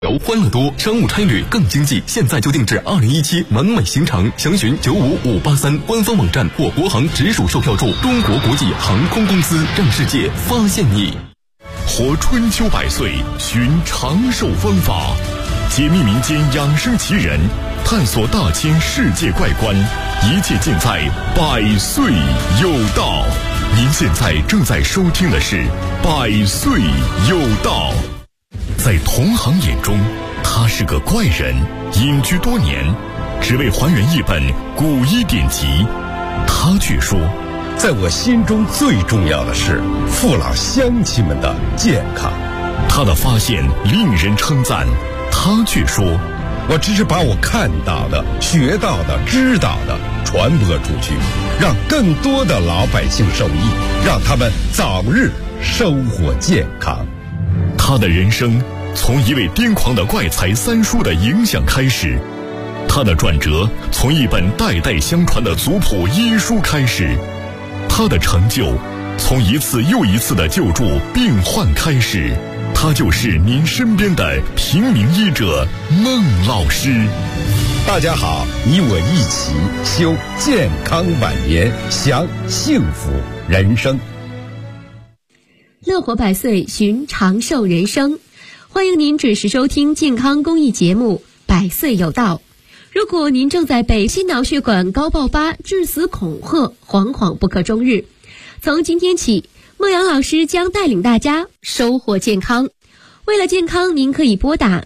欢乐多，商务差旅更经济，现在就定制2017完美行程，详询95583官方网站或国航直属售票处。中国国际航空公司，让世界发现你。 活春秋百岁，寻长寿方法，解密民间养生奇人，探索大千世界怪观，一切尽在百岁有道。您现在正在收听的是百岁有道。在同行眼中，他是个怪人，隐居多年，只为还原一本古医典籍。他却说， 在我心中最重要的是父老乡亲们的健康。 他的发现令人称赞，他却说， 我只是把我看到的、学到的、知道的传播出去，让更多的老百姓受益，让他们早日收获健康。 他的人生从一位癫狂的怪才三叔的影响开始，他的转折从一本代代相传的族谱医书开始，他的成就从一次又一次的救助病患开始。他就是您身边的平民医者孟老师。 大家好，你我一起修健康晚年，享幸福人生。 乐活百岁，寻长寿人生。欢迎您准时收听健康公益节目《百岁有道》。如果您正在被心脑血管高爆发、致死恐吓，惶惶不可终日，从今天起，孟阳老师将带领大家收获健康。为了健康，您可以拨打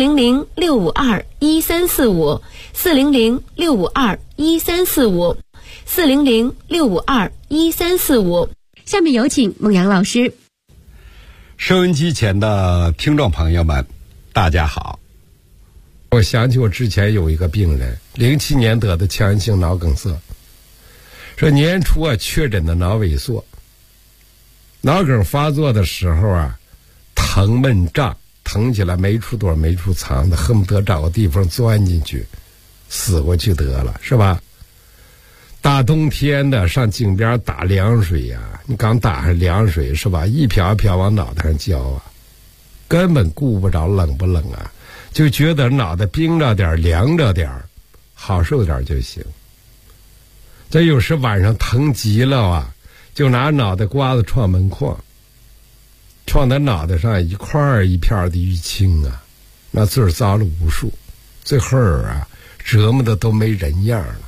400-652-1345 400-652-1345 400-652-1345。下面有请孟阳老师。 收音机前的听众朋友们，大家好。 我想起我之前有一个病人，07年得的强性脑梗塞，说年初确诊的脑萎缩，脑梗发作的时候疼闷胀，疼起来没处躲没处藏的，恨不得找个地方钻进去死过去得了，是吧？大冬天的上井边打凉水你刚打上凉水是吧，一瓢一瓢往脑袋上浇根本顾不着冷不冷就觉得脑袋冰着点凉着点好受点就行。这有时晚上疼极了就拿脑袋瓜子撞门框，撞在脑袋上一块一片的淤青那字遭了无数，最后折磨的都没人样了。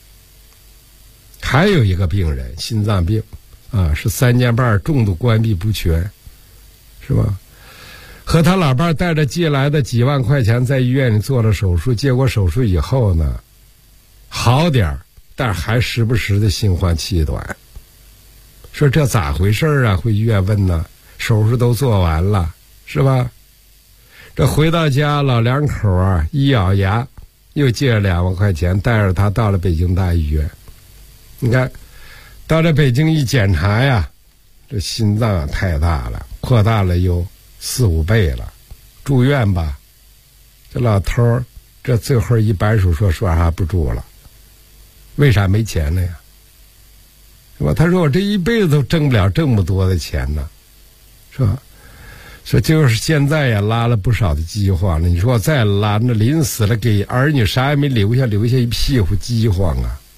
还有一个病人心脏病是3年半重度关闭不全，是吧？和他老伴带着借来的几万块钱在医院里做了手术，结果手术以后呢好点但还时不时的心慌气短。说这咋回事回医院问呢，手术都做完了是吧？这回到家老两口一咬牙又借了2万块钱，带着他到了北京大医院。你看到了北京一检查这心脏太大了，扩大了有4-5倍了，住院吧。这老头这最后一摆手说啥不住了。为啥？没钱了是吧？他说我这一辈子都挣不了这么多的钱呢，是吧？说就是现在拉了不少的饥荒了，你说我再拉，那临死了给儿女啥也没留下一屁股饥荒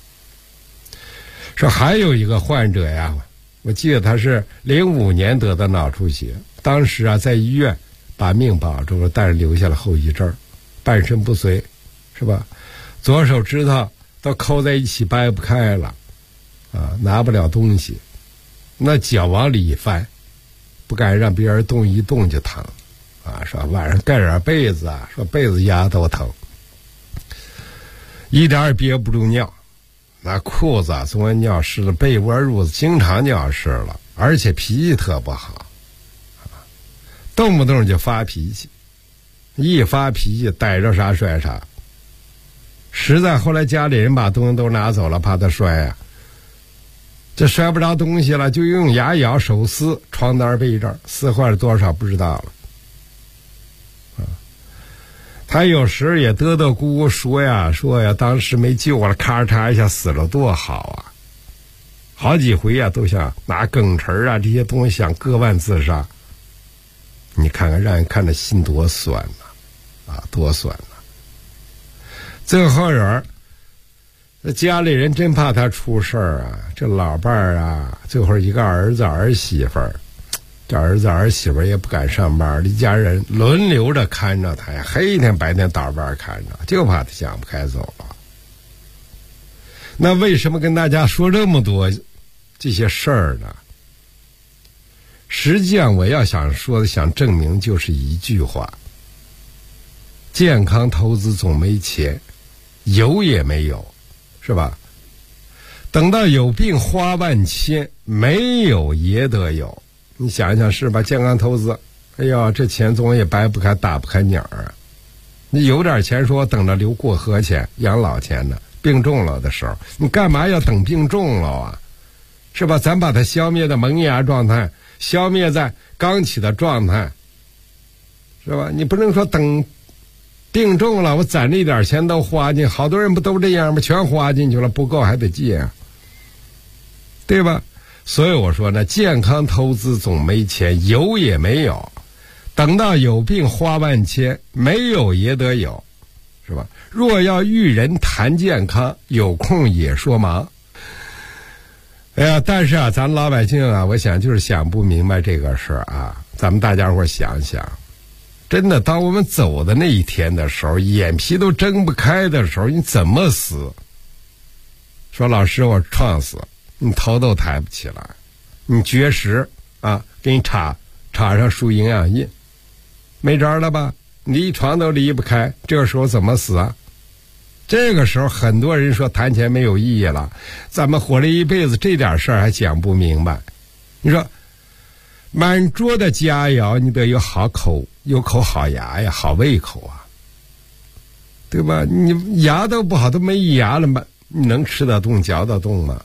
说还有一个患者我记得他是05年得的脑出血，当时在医院把命保住了，但是留下了后遗症，半身不遂，是吧？左手指头都扣在一起掰不开了拿不了东西，那脚往里一翻，不敢让别人动一动就疼说晚上盖点被子说被子压都疼，一点也憋不住尿，那裤子总给尿湿了，被窝褥子经常尿湿了，而且脾气特不好动不动就发脾气，一发脾气逮着啥摔啥。实在后来家里人把东西都拿走了，怕他摔这摔不着东西了，就用牙咬手撕床单被这儿，撕坏了多少不知道了他有时也嘚嘚咕咕说当时没救了，咔嚓一下死了多好好几回都想拿梗匙这些东西想割腕自杀。你看看让人看着心多酸啊，多损了。最后人家里人真怕他出事儿啊，这老伴儿啊，最后一个儿子儿媳妇儿，这儿子儿媳妇儿也不敢上班，一家人轮流着看着他呀，黑天白天倒班看着，就怕他想不开走了。那为什么跟大家说这么多这些事儿呢？实际上我要想说的，想证明就是一句话：健康投资总没钱，有也没有，是吧？等到有病花万千，没有也得有。你想一想是吧？健康投资，哎呀，这钱总也掰不开打不开鸟啊！你有点钱说等着留过河钱养老钱呢，病重了的时候，你干嘛要等病重了啊？是吧？咱把它消灭在萌芽状态，消灭在刚起的状态，是吧？你不能说等病重了我攒这点钱都花进，好多人不都这样吗？全花进去了，不够还得借啊，对吧？所以我说呢，健康投资总没钱，有也没有，等到有病花万千，没有也得有，是吧？若要遇人谈健康，有空也说忙。哎呀，但是啊，咱老百姓啊，我想就是想不明白这个事儿啊。咱们大家伙想想，真的，当我们走的那一天的时候，眼皮都睁不开的时候，你怎么死？说老师，我撞死，你头都抬不起来，你绝食啊，给你插上输营养液，没招了吧？你离床都离不开，这个时候怎么死啊？这个时候很多人说谈钱没有意义了，咱们活了一辈子这点事儿还讲不明白。你说满桌的佳肴，你得有口好牙呀，好胃口啊，对吧？你牙都不好，都没牙了吗？你能吃得动嚼得动吗？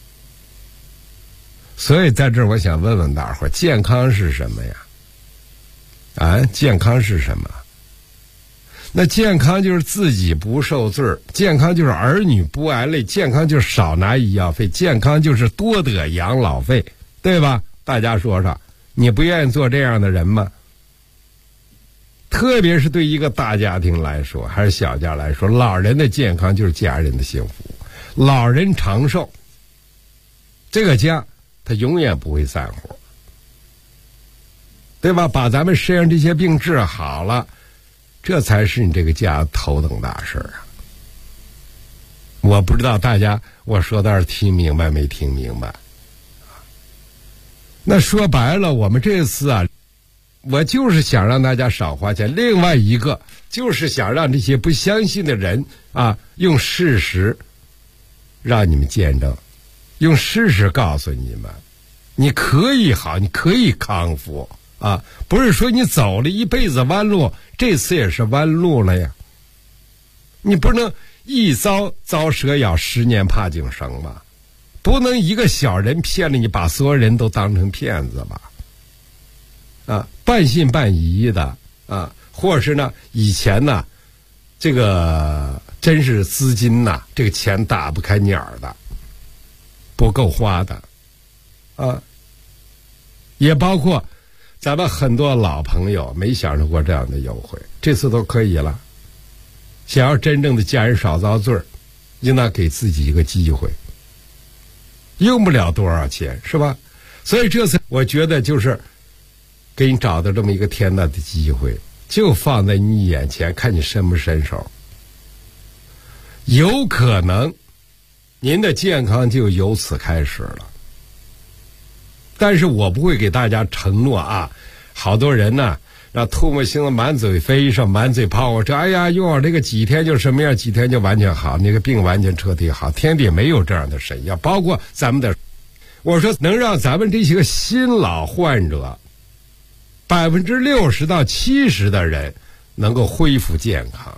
所以在这儿我想问问大伙儿，健康是什么呀？啊，健康是什么？那健康就是自己不受罪，健康就是儿女不挨累，健康就是少拿医药费，健康就是多得养老费，对吧？大家说说，你不愿意做这样的人吗？特别是对一个大家庭来说，还是小家来说，老人的健康就是家人的幸福，老人长寿，这个家他永远不会散伙，对吧？把咱们身上这些病治好了，这才是你这个家头等大事啊！我不知道大家我说到这儿听明白没听明白？那说白了，我们这次啊，我就是想让大家少花钱，另外一个就是想让这些不相信的人啊，用事实让你们见证，用事实告诉你们，你可以好，你可以康复啊！不是说你走了一辈子弯路，这次也是弯路了呀。你不能一遭蛇咬，10年怕井绳吧？不能一个小人骗了你，把所有人都当成骗子吧？啊，半信半疑的啊，或者是呢，以前呢，这个真是资金呐，这个钱打不开鸟的，不够花的，啊，也包括咱们很多老朋友没享受过这样的优惠，这次都可以了。想要真正的家人少遭罪，应当给自己一个机会，用不了多少钱，是吧？所以这次我觉得就是给你找到这么一个天大的机会，就放在你眼前，看你伸不伸手。有可能您的健康就由此开始了，但是我不会给大家承诺啊，好多人呢让唾沫星子满嘴飞上，满嘴泡我这，哎呀，用我这个几天就什么样，几天就完全好，那个病完全彻底好，天底没有这样的神药。包括咱们的，我说能让咱们这些个新老患者60%到70%的人能够恢复健康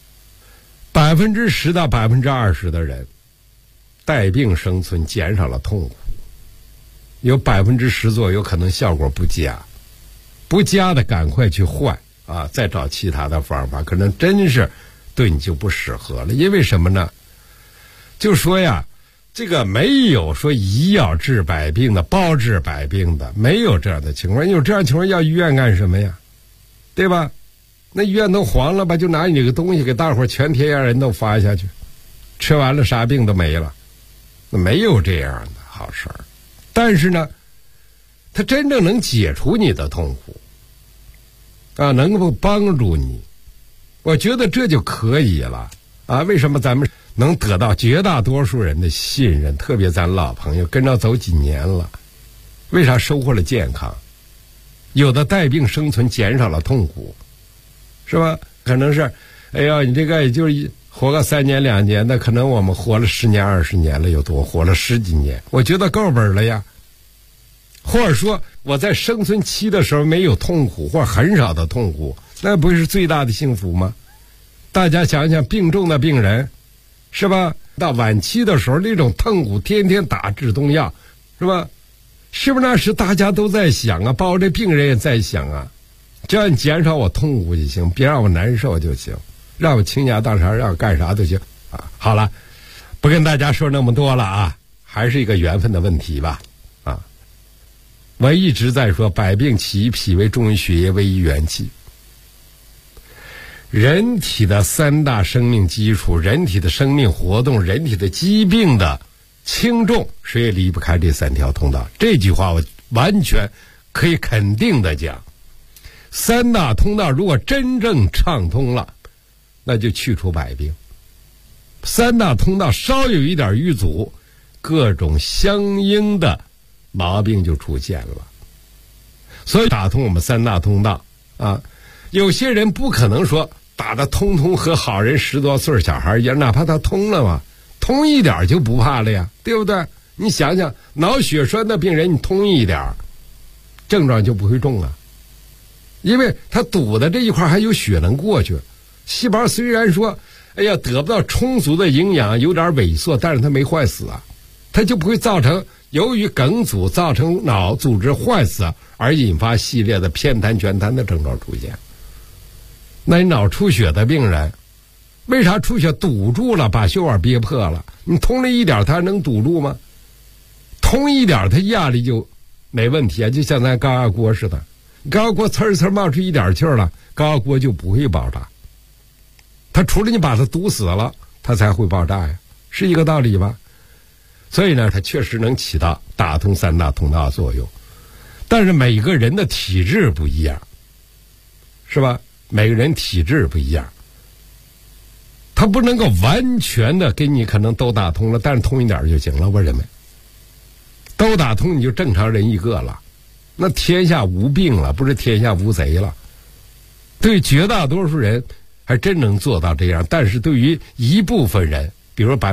，10%到20%的人带病生存，减少了痛苦，有10%左右可能效果不佳，不佳的赶快去换啊，再找其他的方法，可能真是对你就不适合了。因为什么呢？就说呀，这个没有说医药治百病的，包治百病的，没有这样的情况。有这样的情况要医院干什么呀？对吧？ 那医院都黄了吧，就拿你这个东西给大伙儿全天下人都发下去，吃完了啥病都没了。那没有这样的好事儿。但是呢，它真正能解除你的痛苦啊，能够帮助你，我觉得这就可以了啊。为什么咱们能得到绝大多数人的信任，特别咱老朋友跟着走几年了，为啥收获了健康？有的带病生存，减少了痛苦，是吧？可能是哎呀，你这个也就是活个3年2年的，可能我们活了10年20年了，有多活了10几年，我觉得够本了呀。或者说我在生存期的时候没有痛苦，或者很少的痛苦，那不是最大的幸福吗？大家想想，病重的病人，是吧？到晚期的时候那种痛苦，天天打止痛药，是吧？是不是那时大家都在想啊，包括这病人也在想啊，只要你减少我痛苦就行，别让我难受就行，让我倾家荡产，让我干啥都行啊。好了，不跟大家说那么多了啊，还是一个缘分的问题吧。啊，我一直在说，百病起于脾胃，重于血液，危于元气。人体的3大生命基础，人体的生命活动，人体的疾病的轻重，谁也离不开这3条通道。这句话我完全可以肯定的讲，3大通道如果真正畅通了，那就去除百病。3大通道稍有一点淤阻，各种相应的毛病就出现了。所以打通我们3大通道啊，有些人不可能说打得通通和好人10多岁小孩一样，哪怕他通了嘛，通一点就不怕了呀，对不对？你想想，脑血栓的病人你通一点，症状就不会重啊，因为他堵的这一块还有血能过去。细胞虽然说哎呀得不到充足的营养，有点萎缩，但是它没坏死啊，它就不会造成由于梗阻造成脑组织坏死而引发系列的偏瘫全瘫的症状出现。那你脑出血的病人，为啥出血堵住了，把血管憋破了？你通了一点，它能堵住吗？通一点，它压力就没问题啊，就像咱高压锅似的，高压锅呲呲冒出一点气儿了，高压锅就不会爆炸。它除了你把它堵死了，它才会爆炸呀，是一个道理吧？所以呢，它确实能起到打通3大通道的作用，但是每个人的体质不一样，是吧？每个人体质不一样，他不能够完全的给你可能都打通了，但是通一点就行了。我认为都打通你就正常人一个了，那天下无病了，不是天下无贼了。对绝大多数人还真能做到这样，但是对于一部分人，比如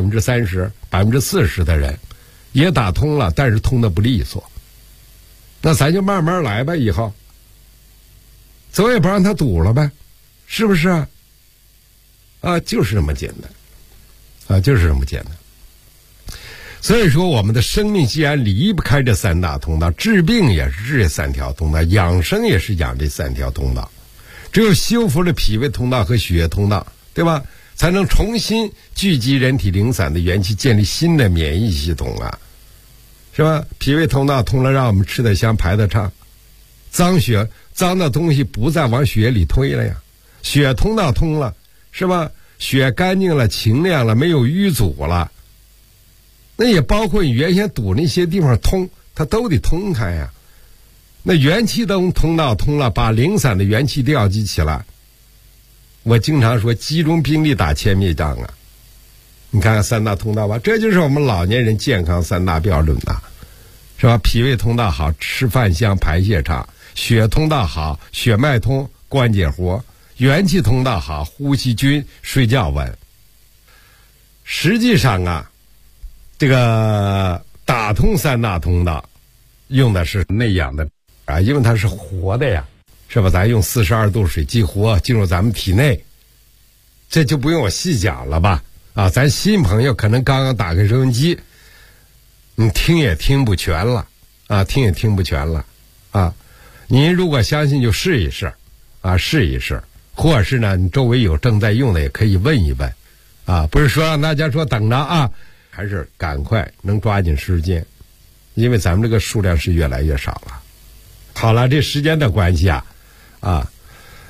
30%、40%的人也打通了，但是通的不利索，那咱就慢慢来吧，以后总也不让他堵了呗，是不是啊？啊，就是这么简单，啊，就是这么简单。所以说，我们的生命既然离不开这3大通道，治病也是这3条通道，养生也是养这3条通道。只有修复了脾胃通道和血液通道，对吧？才能重新聚集人体零散的元气，建立新的免疫系统啊，是吧？脾胃通道通了，让我们吃得香，排得畅，脏的东西不再往血里推了呀。血通道通了，是吧？血干净了，清亮了，没有淤阻了。那也包括你原先堵那些地方通，它都得通开呀。那元气通道通了，把零散的元气调集起来。我经常说，集中兵力打歼灭仗啊。你看看3大通道吧，这就是我们老年人健康3大标准呐，是吧？脾胃通道好，吃饭香，排泄畅；血通道好，血脉通，关节活；元气通道好，呼吸均，睡觉稳。实际上啊，这个打通3大通道，用的是内养的啊，因为它是活的呀，是吧？咱用42度水激活进入咱们体内，这就不用我细讲了吧？啊，咱新朋友可能刚刚打开收音机，你听也听不全了啊，听也听不全了啊。您如果相信就试一试啊，试一试，或者是呢，你周围有正在用的也可以问一问啊，不是说让大家说等着啊，还是赶快能抓紧时间，因为咱们这个数量是越来越少了。好了，这时间的关系啊，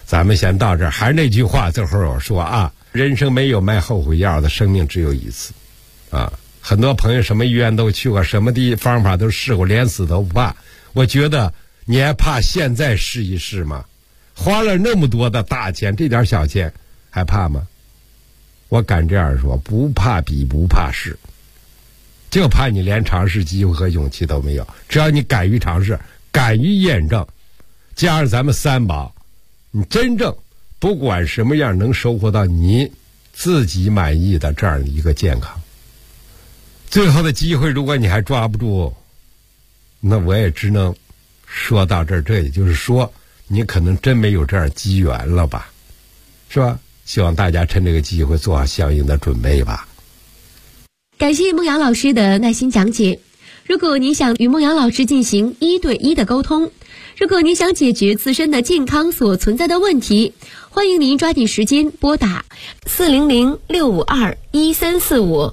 咱们先到这儿。还是那句话，最后我说啊，人生没有卖后悔药的，生命只有一次啊。很多朋友什么医院都去过，什么的方法都试过，连死都不怕。我觉得你还怕现在试一试吗？花了那么多的大钱，这点小钱还怕吗？我敢这样说，不怕比不怕试，就怕你连尝试机会和勇气都没有。只要你敢于尝试，敢于验证，加上咱们三宝，你真正不管什么样能收获到你自己满意的这样一个健康。最后的机会如果你还抓不住，那我也只能说到这儿。这也就是说你可能真没有这样机缘了吧，是吧？希望大家趁这个机会做好相应的准备吧。 感谢孟阳老师的耐心讲解。如果您想与孟阳老师进行1对1的沟通，如果您想解决自身的健康所存在的问题，欢迎您抓紧时间拨打400-652-1345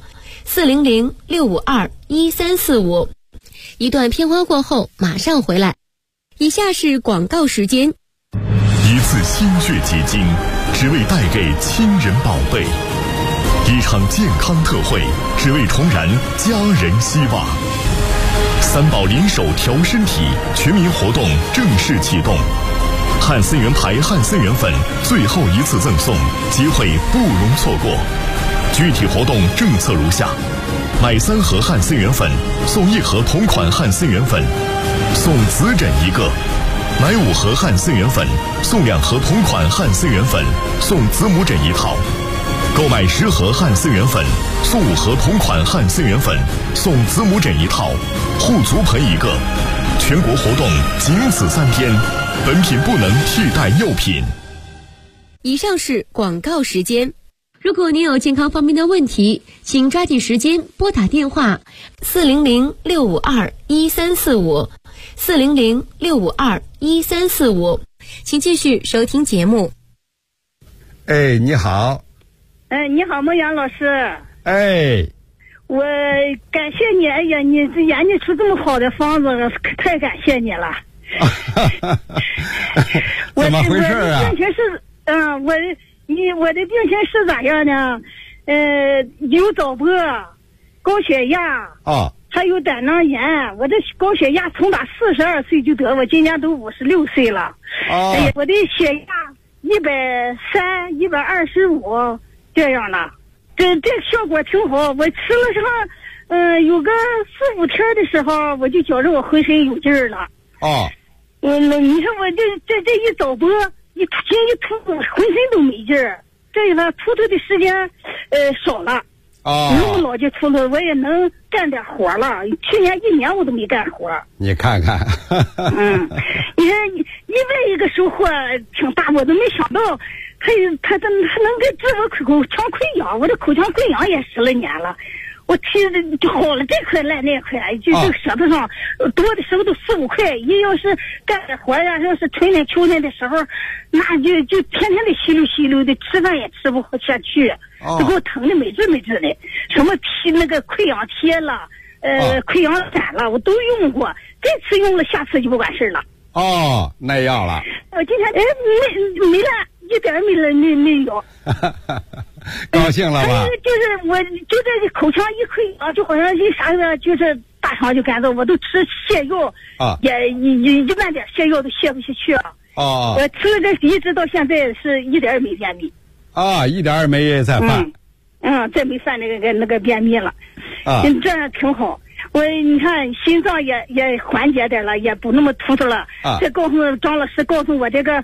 400-652-1345。一段片花过后马上回来。以下是广告时间。 一次心血结晶，只为带给亲人宝贝；一场健康特惠，只为重燃家人希望。三宝联手调身体全民活动正式启动，汉森源牌汉森源粉最后一次赠送，机会不容错过。具体活动政策如下：买3盒汉森源粉送1盒同款汉森源粉，送紫枕1个；买5盒汉森源粉送2盒同款汉森源粉，送子母枕1套；购买10盒汉森源粉送5盒同款汉森源粉，送子母枕1套，护足盆1个。全国活动仅此3天，本品不能替代药品。 以上是广告时间。如果您有健康方面的问题，请抓紧时间拨打电话400-652-1345 400-652-1345。请继续收听节目。 哎，你好。 哎，你好，孟阳老师。 哎， 我感谢你，哎呀，你这研究出这么好的方子，太感谢你了。 怎么回事啊？ 我的病情是，我的病情是咋样呢？有早搏、高血压，还有胆囊炎。我这高血压从打42岁就得，我今年都56岁了。哎呀，我的血压130、125这样了。这效果挺好。我吃了上，有个4、5天的时候，我就觉着我浑身有劲儿了。你说我这一早搏，一吐，浑身都没劲儿。这个吐的时间少了。那么老就吐了，我也能干点活了。去年1年我都没干活。你看看。 你看另外一个收获挺大，我都没想到他能给治我口腔溃疡。我这口腔溃疡也10来年了。我提就好了这块赖那块，就这个舌头上多的时候都4、5块。一要是干点活呀，要是春天秋天的时候，那就天天的吸溜的，吃饭也吃不下去，都给我疼的没治的。什么那个溃疡贴了，溃疡散了，我都用过。这次用了，下次就不管事了。 耐药了。 我今天没了，一点没有。 高兴了吧？ 就是我就这口腔一溃疡，就好像一啥的，就是大肠就干燥，我都吃泻药也一万点泻药都泻不下去了。我吃了这一直到现在是一点也没便秘。一点也没再犯。再没犯那个便秘了。这样挺好。你看心脏也缓解点了，也不那么突了。这告诉张老师告诉我这个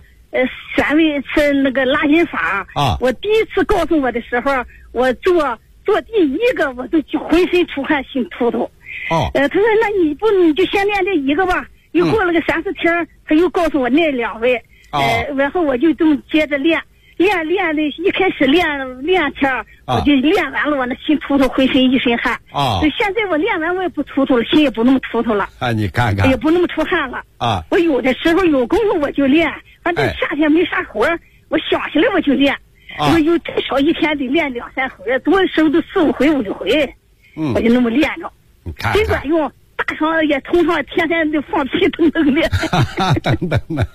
3位是那个拉筋法。我第一次告诉我的时候，我做第1个我都浑身出汗心突。他说那你就先练这1个吧。又过了个3、4天，他又告诉我那2位。然后我就这么接着练的，一开始练天，我就练完了，我那心突浑身一身汗。现在我练完我也不突了，心也不那么突了。 你看看， 也不那么出汗了。我有的时候有功夫我就练，反正夏天没啥活，我想起来我就练。我有至少一天得练2、3回，多的时候都4、5回、5、6回。我就那么练着，真管用。 大床也从上天天就放屁腾腾的， 等等的，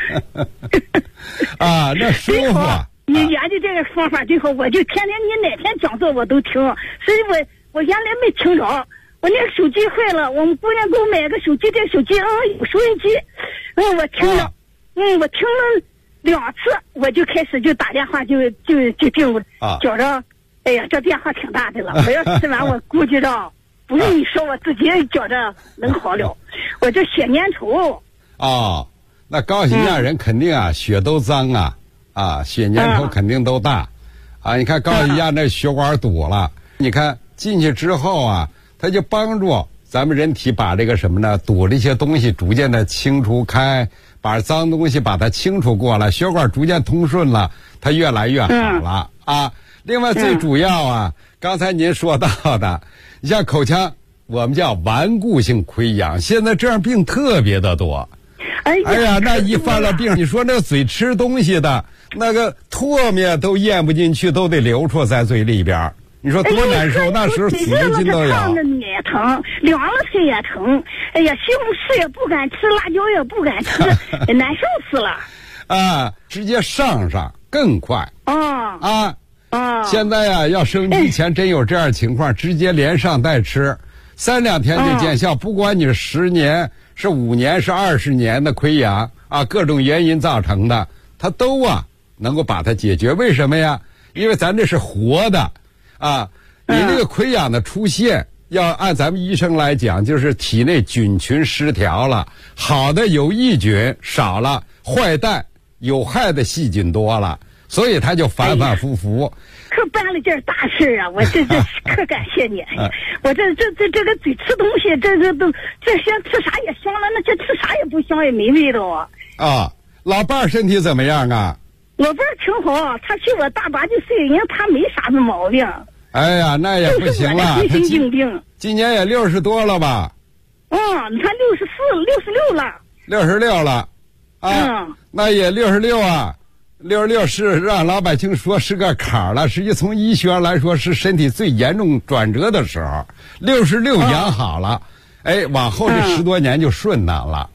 啊，那舒服。 你研究这个方法最好，我就天天你哪天讲座我都听，所以我原来没听着，我那个手机坏了，我们姑娘给我买个手机，这手机有收音机，我听了，我听了2次，我就开始就打电话就定了，觉着，哎呀，这变化挺大的了。我要吃完，我估计着不用你说，我自己觉着能好了。我这血粘稠。 那高血压人肯定血都脏血粘稠肯定都大，你看高血压那血管堵了，你看进去之后它就帮助咱们人体把这个什么呢，堵这些东西逐渐的清除开，把脏东西把它清除过来，血管逐渐通顺了，它越来越好了另外最主要刚才您说到的，你像口腔，我们叫顽固性溃疡，现在这样病特别的多。哎呀，那一犯了病，你说那嘴吃东西的那个唾沫都咽不进去，都得流出在嘴里边，你说多难受。那时候死的心都有。 烫的你也疼，凉了心也疼。哎呀，西红柿也不敢吃，辣椒也不敢吃，难受死了。 直接上更快。现在要生以前真有这样情况，直接连上带吃，3、2天就见效。不管你是10年、是5年、是20年的溃疡各种原因造成的，它都能够把它解决。为什么呀？因为咱这是活的你那个溃疡的出现，要按咱们医生来讲，就是体内菌群失调了，好的有益菌少了，坏蛋有害的细菌多了，所以它就反反复复。 可办了件大事我这可感谢你。我这个嘴吃东西，这些吃啥也香了，那这吃啥也不香，也没味道老伴儿身体怎么样老伴儿挺好，他比我大8、9岁，因为他没啥子毛病。 哎呀，那也不行了， 就是我的心病。 今年也60多了吧？ 你看64、66了。 66了，那也6666是让老百姓说是个坎儿了，实际从医学来说是身体最严重转折的时候。66养好了，往后这10多年就顺当了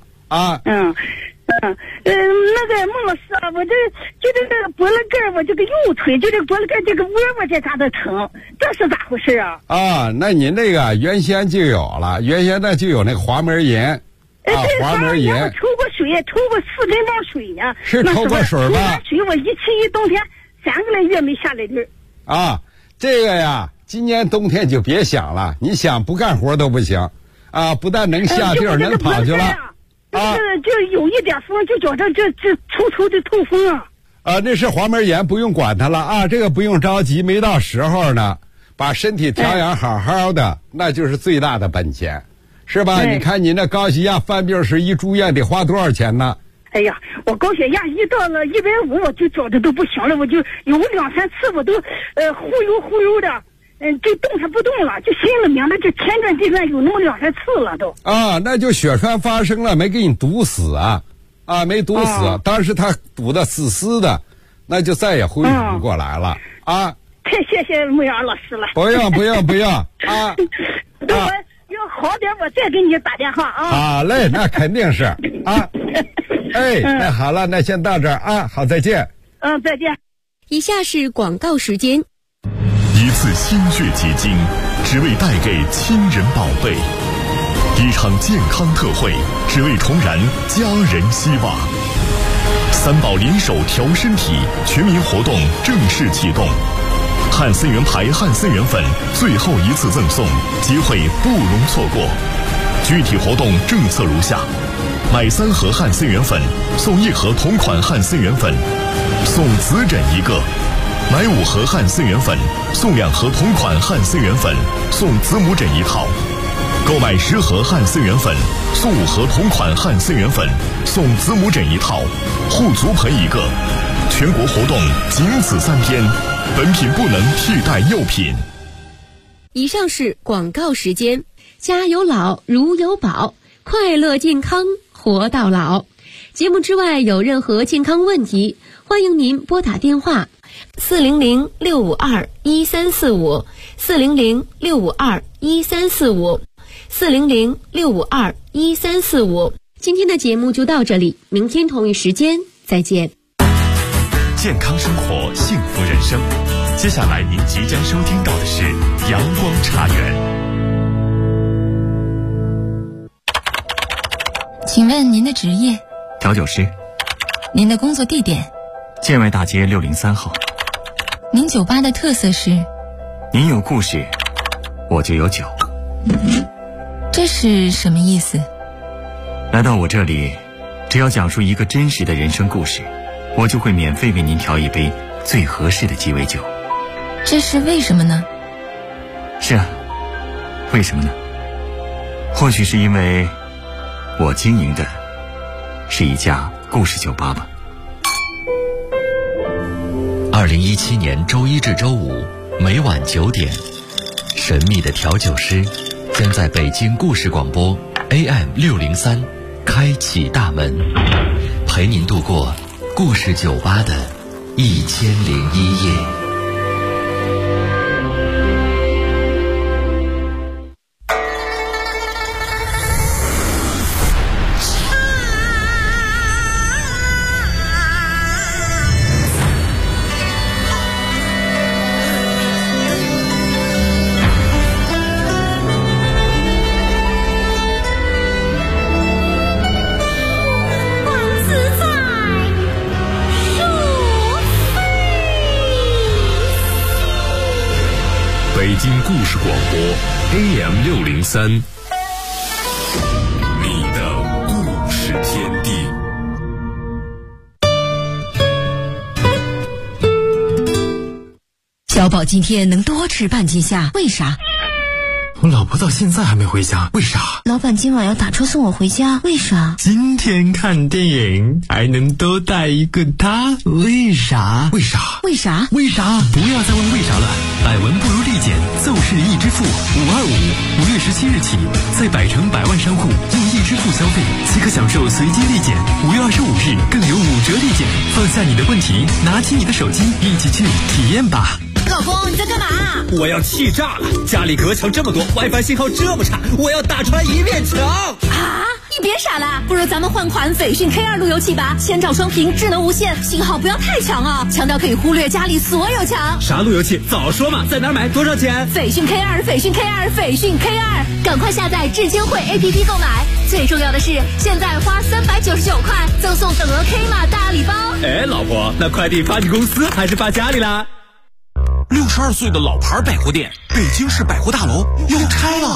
那个孟老师我这个脖子根我这个右腿就这个脖子根这个窝窝这嘎达疼，这是咋回事那您这个原先就有了，原先那就有那个滑膜炎滑膜炎。 我抽过水，抽过4根棒水呢。 是抽过水吧？ 水我一冬天3个来月没下来地这个呀，今年冬天就别想了，你想不干活都不行不但能下地儿，能跑去了。 就有一点风，就觉着这抽的透风那是滑膜炎，不用管它了这个不用着急，没到时候呢，把身体调养好好的，那就是最大的本钱，是吧？你看你那高血压犯病时一住院得花多少钱呢？ 哎呀，我高血压一到了150，我就觉着都不行了，我就有2、3次我都忽悠的。就动弹不动了，就心里明白，这天转地转有那么2、3次了都。 那就血栓发生了，没给你堵死没堵死，当时他堵得死死的，那就再也恢复不过来了太谢谢牧羊老师了。 不用等我要好点，我再给你打电话好嘞，那肯定是那好了，那先到这儿好，再见。 再见。 以下是广告时间。 一次心血结晶，只为带给亲人宝贝；一场健康特惠，只为重燃家人希望。3宝联手调身体，全民活动正式启动。汉森源牌汉森源粉最后一次赠送，机会不容错过。具体活动政策如下：买3盒汉森源粉送1盒同款汉森源粉，送紫枕1个。买5盒汉森源粉送2盒同款汉森源粉，送子母枕1套。购买10盒汉森源粉送5盒同款汉森源粉，送子母枕1套，护足盆1个。全国活动仅此3天，本品不能替代药品。 以上是广告时间。家有老如有宝，快乐健康活到老。节目之外有任何健康问题，欢迎您拨打电话400-652-1345 400-652-1345， 400-652-1345。今天的节目就到这里，明天同一时间再见。 健康生活，幸福人生。接下来您即将收听到的是阳光茶园。 请问您的职业？ 调酒师。 您的工作地点？ 建外大街603号。 您酒吧的特色是？ 您有故事，我就有酒。 这是什么意思？ 来到我这里，只要讲述一个真实的人生故事，我就会免费为您调一杯最合适的鸡尾酒。 这是为什么呢？ 是啊，为什么呢？或许是因为我经营的是一家故事酒吧吧。 2017年周一至周五每晚9点，神秘的调酒师将在北京故事广播 AM603开启大门，陪您度过故事酒吧的1001夜。 北京故事广播 AM603，你的故事天地。 小宝今天能多吃半斤虾，为啥？ 我老婆到现在还没回家，为啥？ 老板今晚要打车送我回家，为啥？ 今天看电影还能多带一个他，为啥？为啥？ 为啥？ 为啥？不要再问为啥了，百闻不如立减，奏事易支付525，5月17日起，在百城百万商户用易支付消费，即可享受随机立减，5月25日更有5折立减。放下你的问题，拿起你的手机，一起去体验吧。 老公，你在干嘛？ 我要气炸了！家里隔墙这么多 ，WiFi 信号这么差，我要打穿一面墙！ 啊！你别傻了，不如咱们换款斐讯 K2 路由器吧，千兆双屏，智能无线，信号不要太强啊，强到可以忽略家里所有墙。 啥路由器？早说嘛！在哪儿买？多少钱？ 斐讯 K2，斐讯 K2，斐讯 K2，赶快下载智监会 APP 购买。最重要的是，现在花399块，赠送等额 K 码大礼包。 哎，老婆，那快递发你公司还是发家里啦 ？62岁的老牌百货店，北京市百货大楼要拆了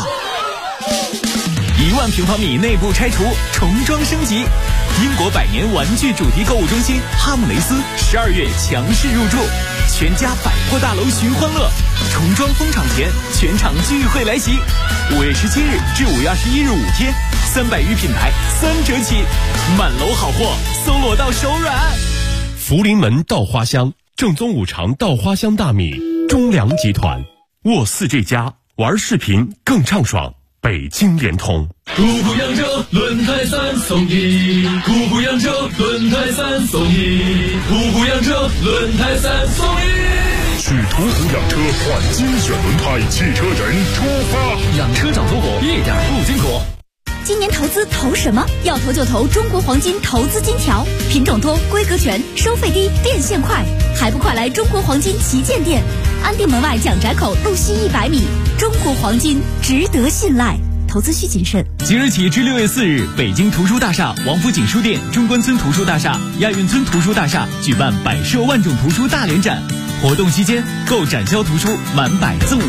，1万平方米内部拆除，重装升级。英国百年玩具主题购物中心哈姆雷斯12月强势入驻，全家百货大楼寻欢乐，重装封场前全场聚会来袭。5月17日至5月21日5天，300余品牌3折起，满楼好货，搜罗到手软。 福临门稻花香，正宗五常稻花香大米，中粮集团，沃4G+，玩视频更畅爽。北京联通。 酷酷养车轮胎3送1，酷酷养车轮胎3送1，酷酷养车轮胎3送1。 去途虎养车换精选轮胎，汽车人出发。 养车找途虎，一点不辛苦。 今年投资投什么？要投就投中国黄金投资金条，品种多，规格全，收费低，变现快，还不快来中国黄金旗舰店，安定门外蒋宅口路西100米。中国黄金值得信赖，投资需谨慎。 即日起至6月4日，北京图书大厦、王府井书店、中关村图书大厦、亚运村图书大厦举办百设万种图书大联展，活动期间购展销图书满100赠5。